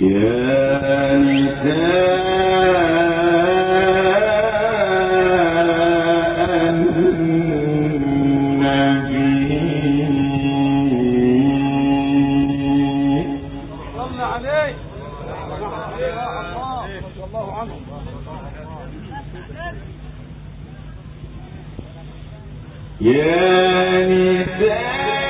يا نساء النبي صلى عليه الله رضي الله عنه. يا نساء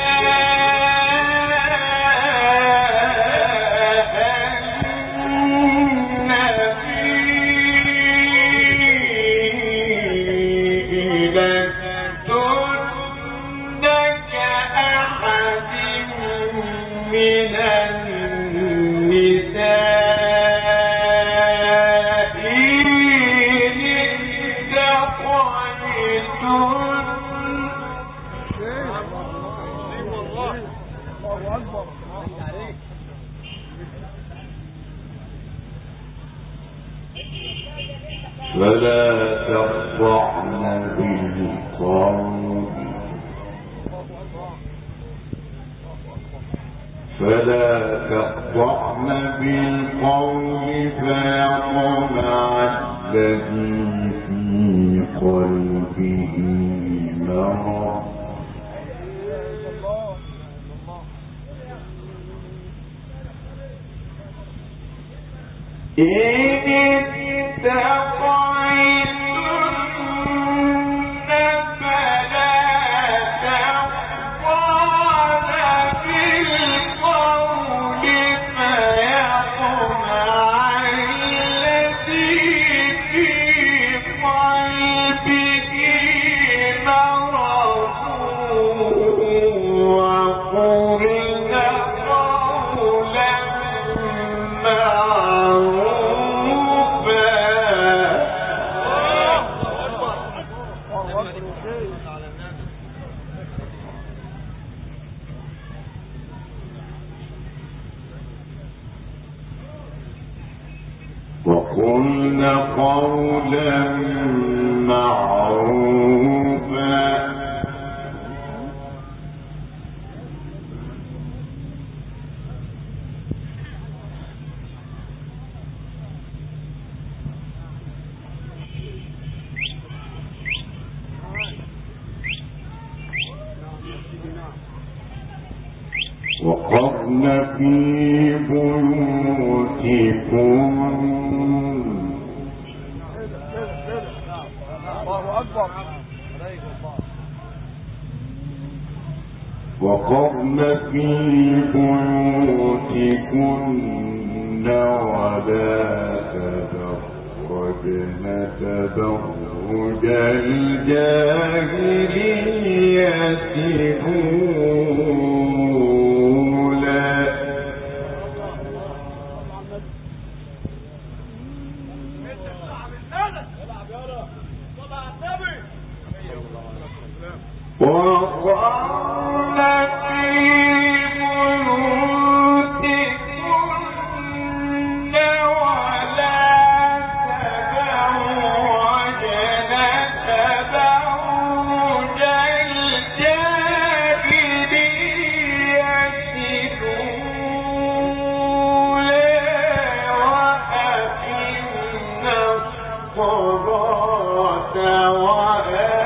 فلا تخضعن بالقول فيطمع الذي في قلبه مرض وقلن قولا معروفا وقرن في بيوتكم وقرن في بيوتكن ولا تبرجن تبرج الجاهلية الأولى وقرن في بيوتكن ولا تبرجن تبرج الجاهلية الأولى وأقمنا الصلاة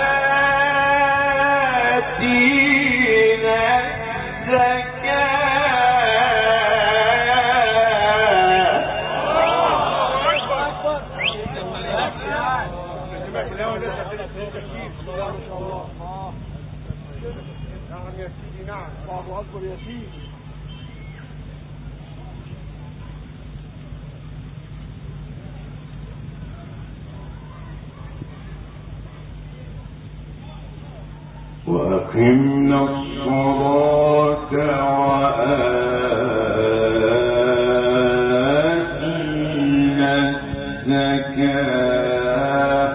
الله أكبر يا سيدي. وأقمنا الصلاة وآتينا الزكاة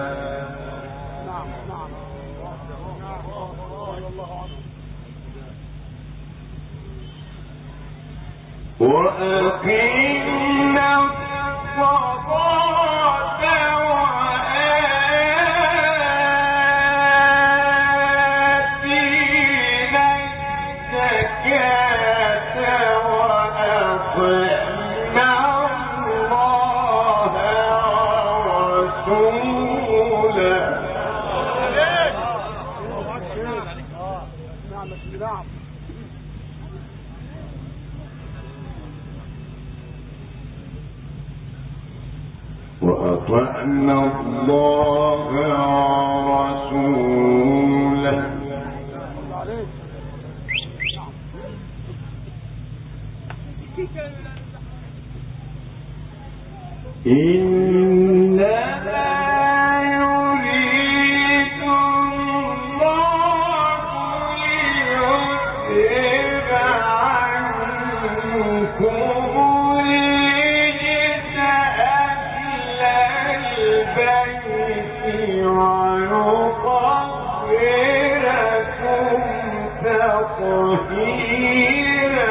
وأقمنا الصلاة وآتينا الزكاة وأطعنا نعم. وأطعنا الله ورسوله إنما يريد الله ليذهب عنكم الرجس أهل البيت ويطهركم تطهيرا.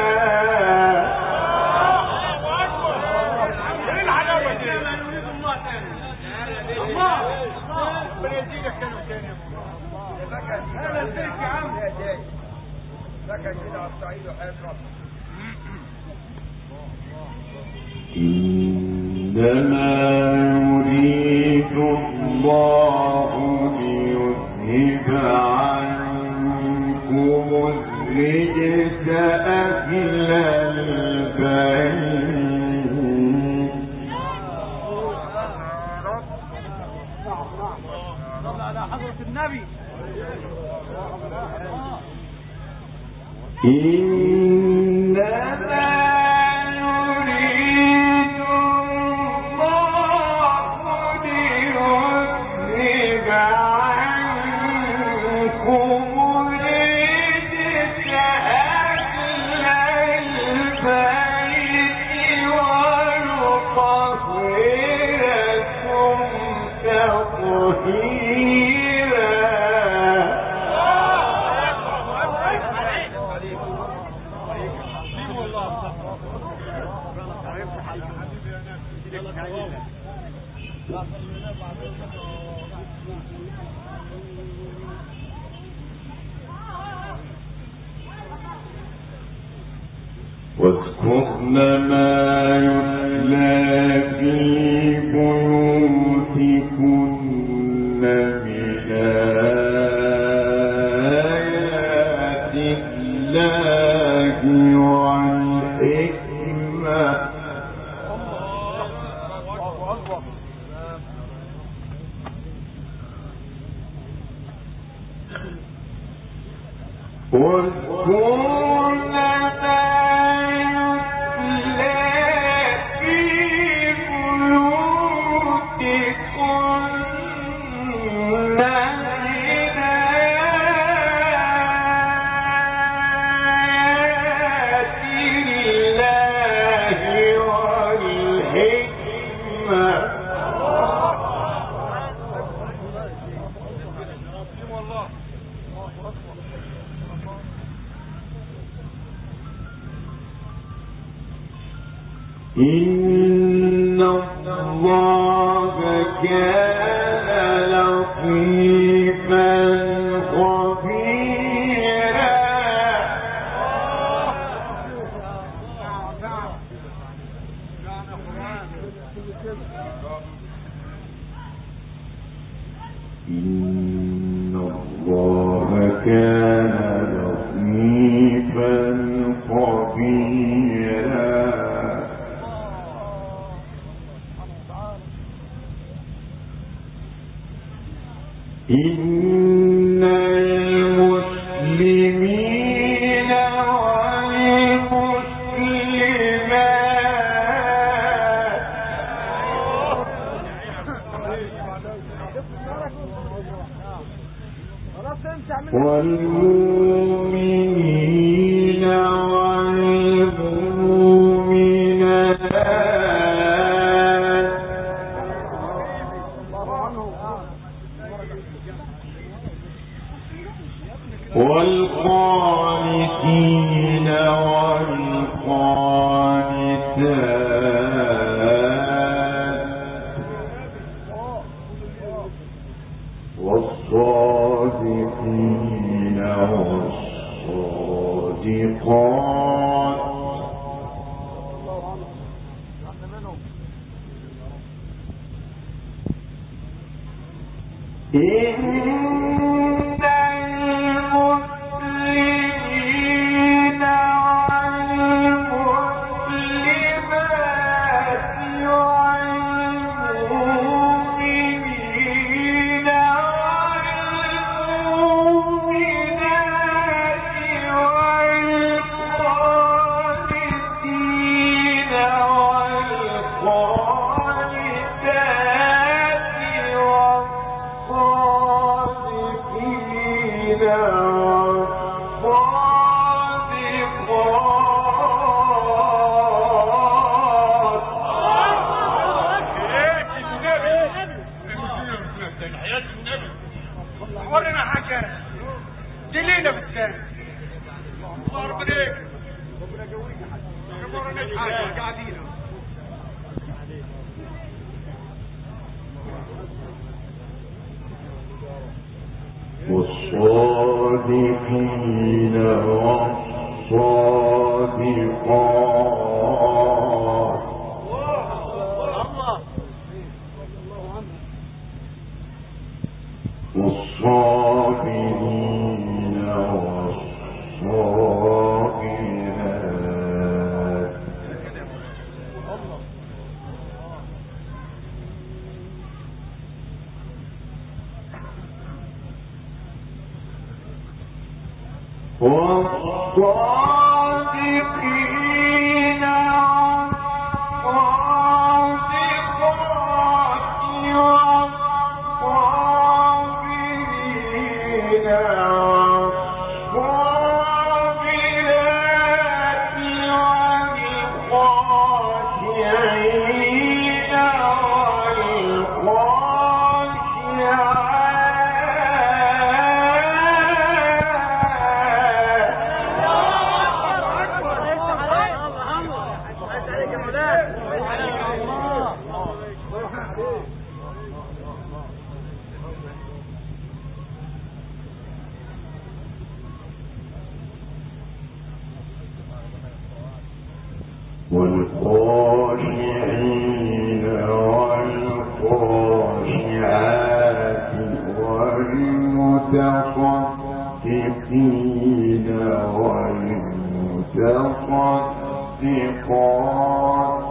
إنما يريد الله ليذهب عنكم الرجس أهل البيت. صلى على حضرة النبي. إنما يريد الله ليذهب عنكم الرجس أهل البيت ويطهركم تطهيرا. واذكرن ما يتلى في بيوتكن من آيات الله والحكمة. واذكرن ما إن الله كان لطيفا خبيرا. إن الله كان لطيفا خبيرا. إن المسلمين والمسلمات والمؤمنين والمؤمنات والقانتين والقانتات والصادقين والصادقات إن المسلمين والصادقين والصادقات والصابرين والصابرات والصادقين والخاشعين والخاشعات والمتصدقين والمتصدقات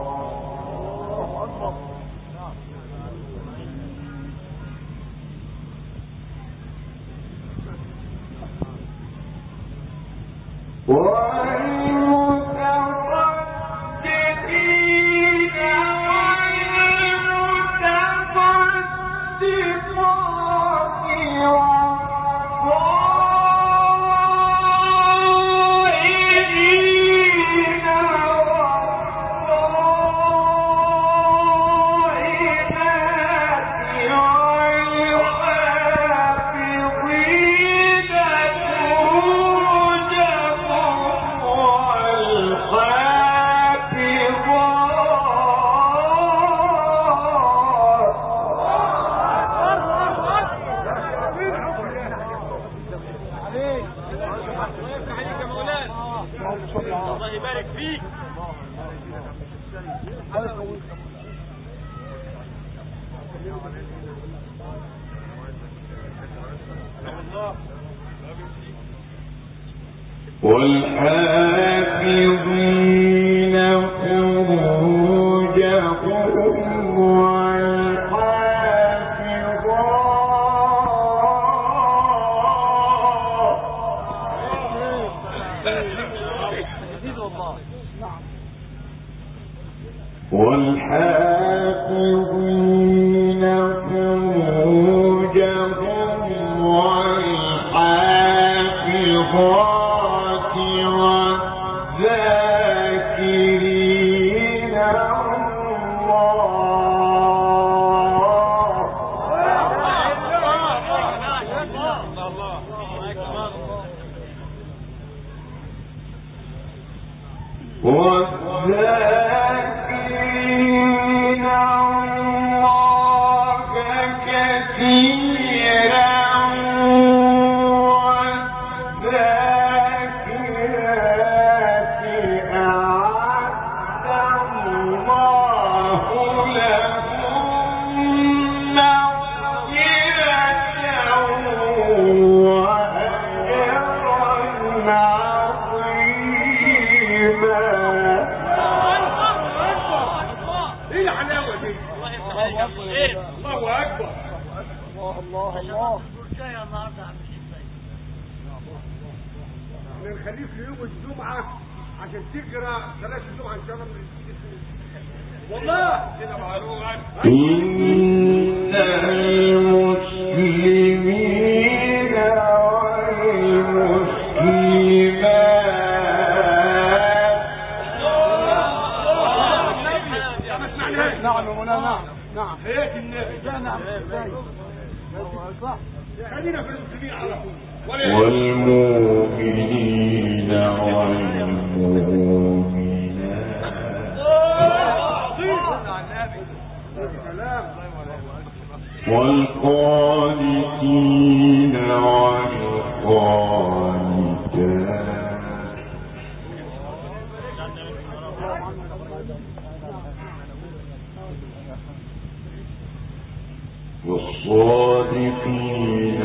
والحافظين فروجهم والحافظين فروجهم والحافظات والذاكرين والذاكرين الله كثيرا والذاكرات أعد الله لهم مغفرة وأجرا الله أكبر. الله نخليك يوم الجمعة عشان تقرأ صلاة الجمعة إن شاء الله. والله كده معلومة. إن المسلمين والمسلمات والمؤمنين والمؤمنات والقانتين والقانتات والصادقين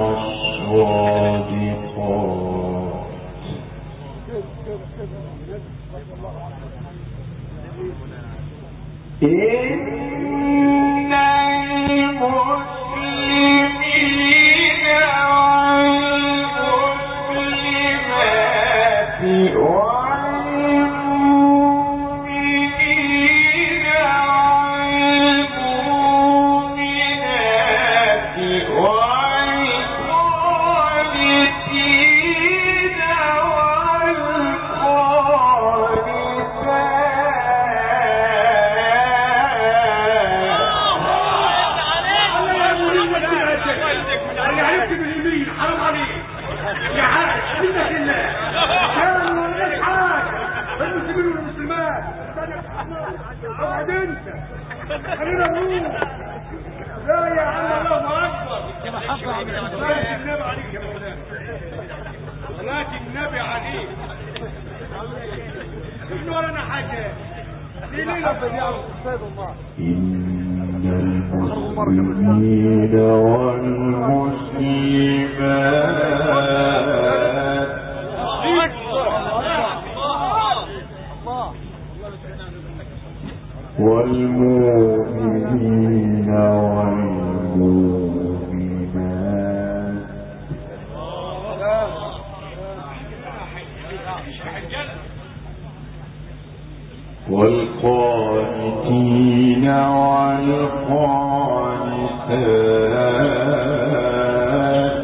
والصادقات إن المسلمين والمسلمات والمؤمنين والمؤمنات والقانتين خلينا نروح. لا يا عم الله اكبر. صلاة النبي عليك يا مولانا. صلاة النبي عليك. مش ورانا حاجة. إن المسلمين والمسلمات والمؤمنين والمؤمنات والقانتين والقانتات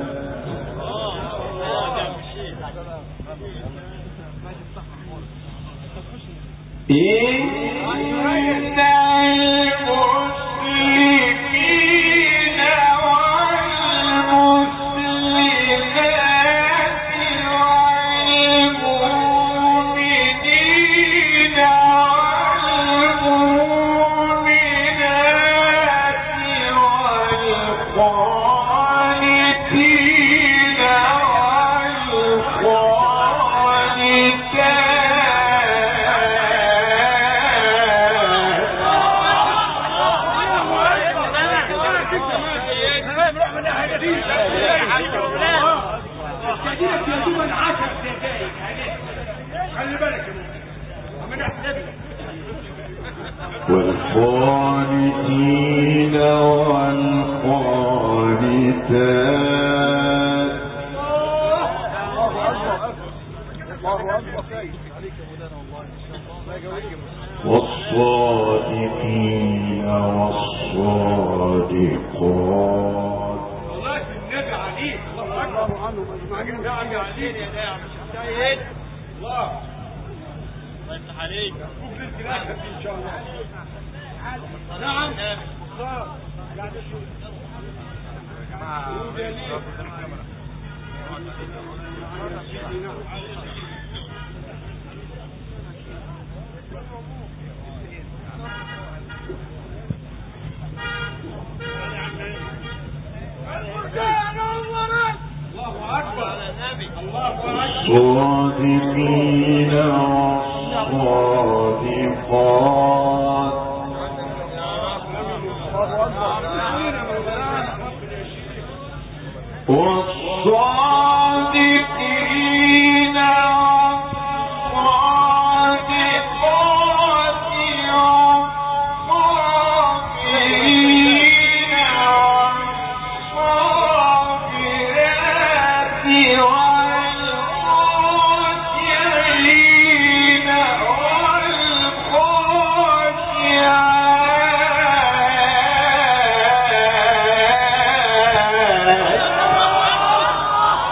والقانتين والقانتات والصادقين والصادقات. صلاة النبي عليك. الله أكبر عنهم أجمعين. نعم يا عليك يا نعم. الله يفتح عليك. شوف الانتلاك إن شاء الله. نعم. الصادقين والصادقات والصادقين والصادقات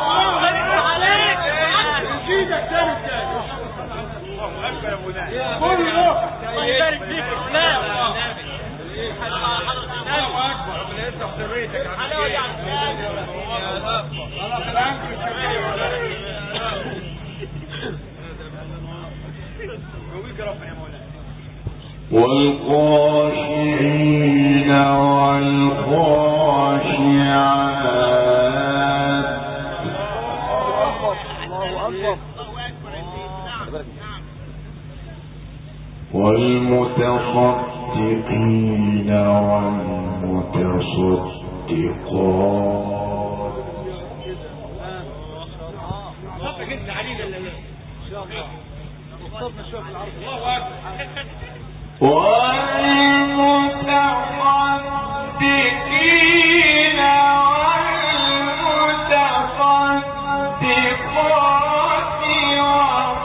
والخاشعين والخاشعات والمتصدقين والمتصدقات والمتصدقين والمتصدقات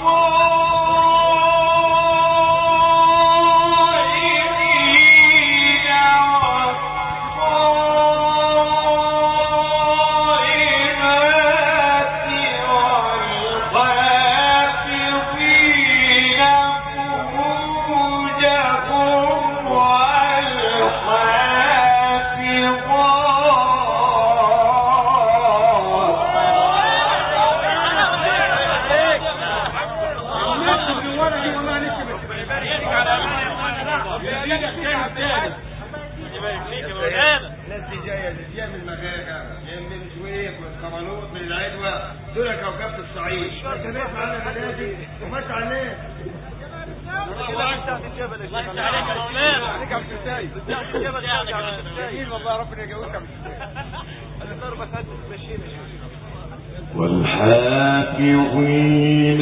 والحافظين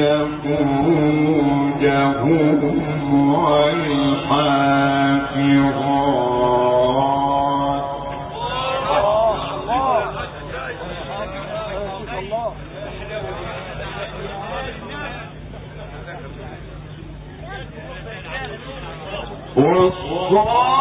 فروجهم والحافظات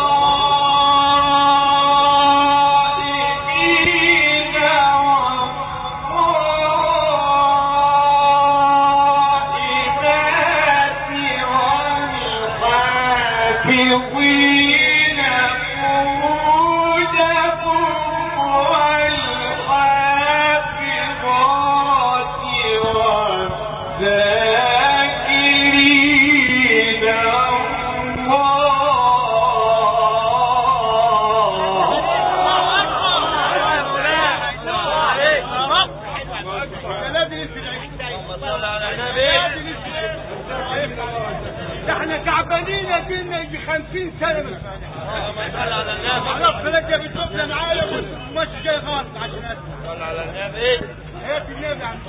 احنا تعبانين كنا يجي 50 سنة خلاص بلدنا بتقفل معايا ومش جاي غاص عشان اسمع على النبي هات النبي عم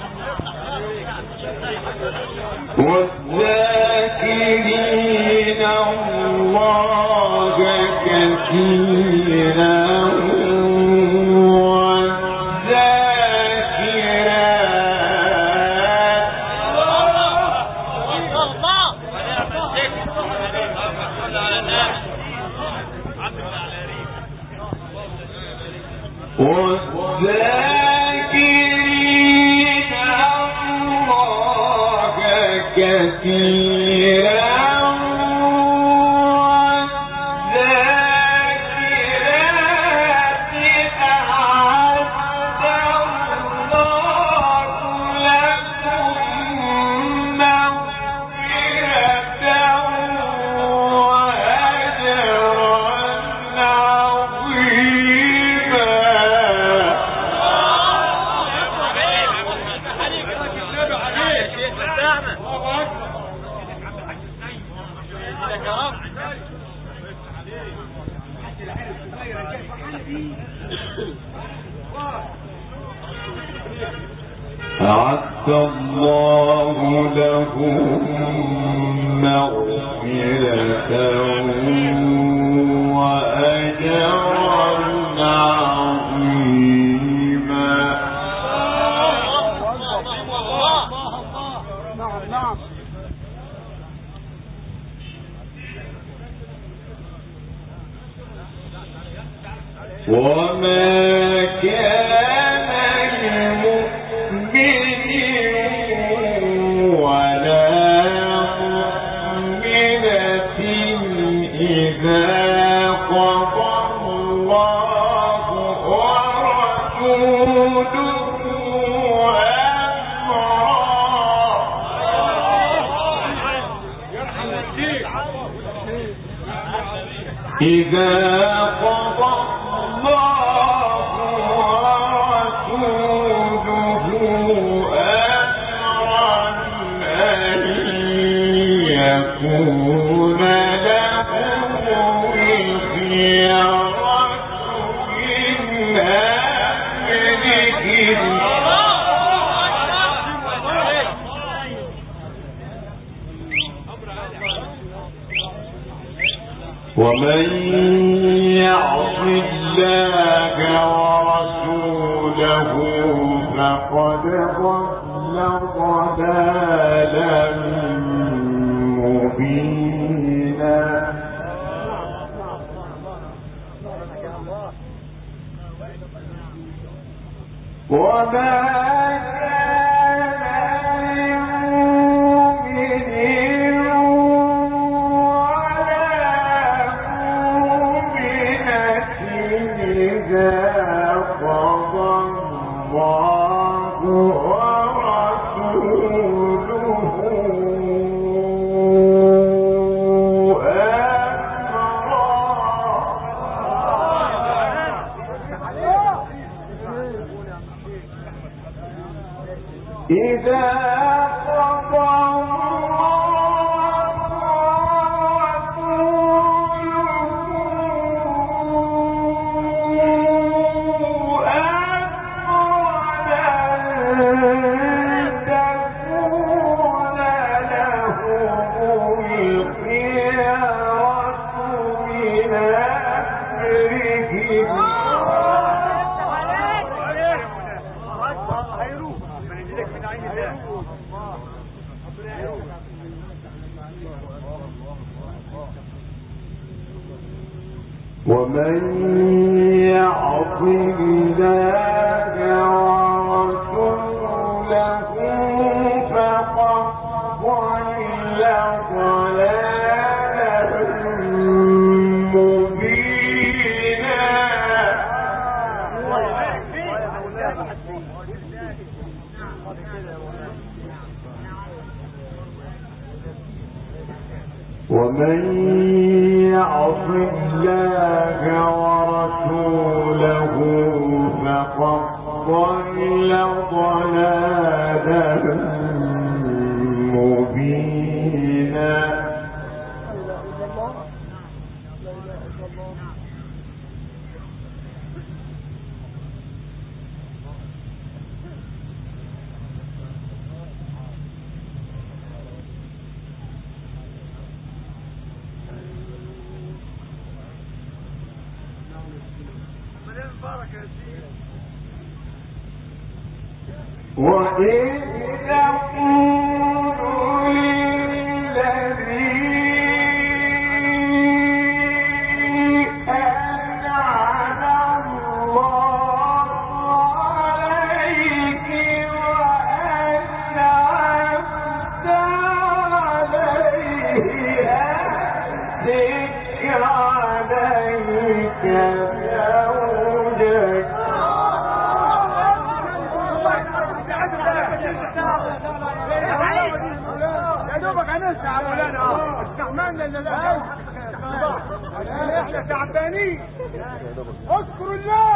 والذاكرين الله كثيرا والذاكرين الله كثيرا أعد الله لهم مغفرة وأجرا عظيما. نعم وما كان لمؤمن ولا مؤمنة إذا قضى إذا قضى الله ورسوله أمرا أن يكون لهم الخيرة من أمرهم ومن يعص الله ورسوله فقد ضل ضلالا مبينا وما ومن يعص الله ورسوله فقد ضل ضلالا مبينا ومن يعص الله ورسوله فقد ضل ضلالا مبينا وإذ تقول للذي أنعم الله عليك وأنعمت عليه أمسك عليك زوجك يا دوبك هنسعى مولانا استعملنا لا احنا تعبانين اذكروا الله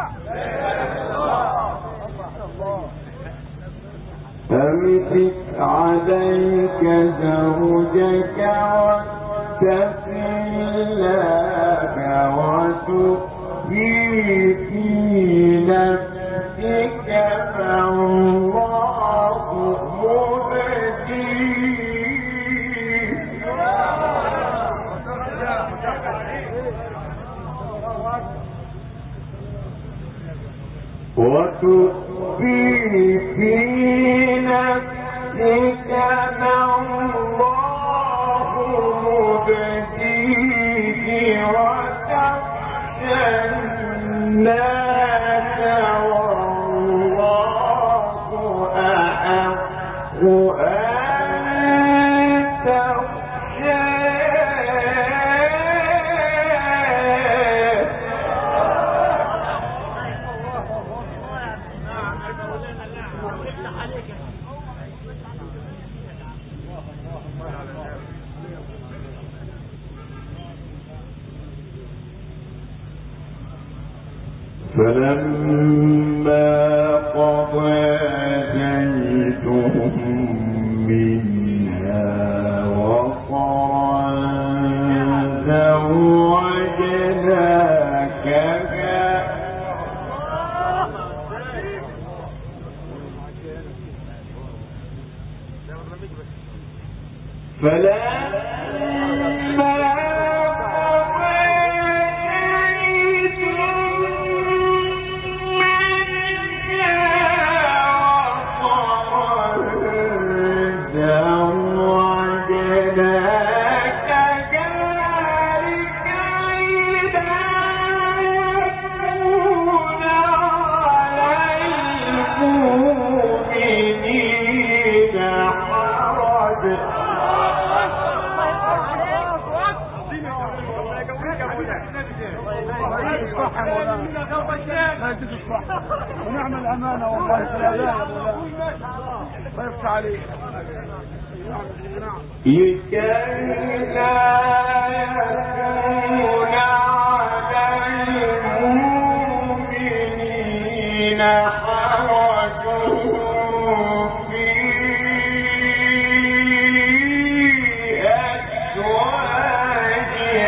أمسك عليك زوجك واتق الله وتخفي في نفسك ما الله مبديه وتخفي في نفسك ما الله مبديه وتخشى الناس والله أحق أن تخشاه فلما قضى زيد منها وطرا زوجناكها ونعمل أمانة والله في الأداء يا مولانا الله يفتح عليك لكي لا يكون على المؤمنين حرج في أزواج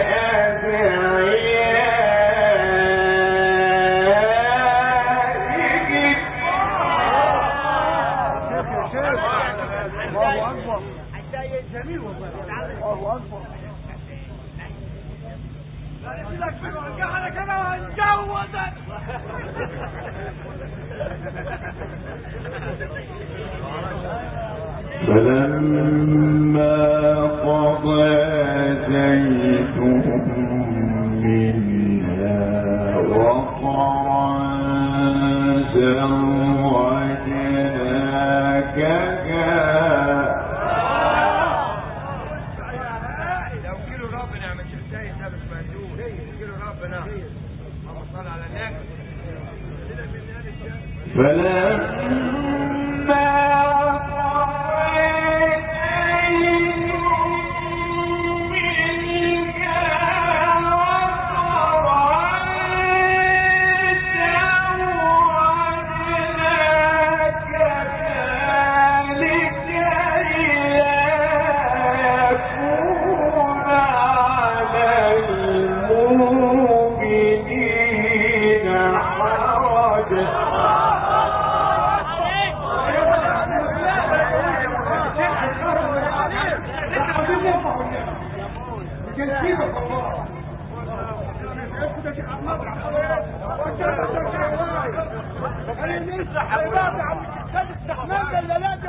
جميل والله الله أكبر انا كمان هنجوزك فلما قضى زيد منها وطرا زوجناكها فلما استحمام دلالات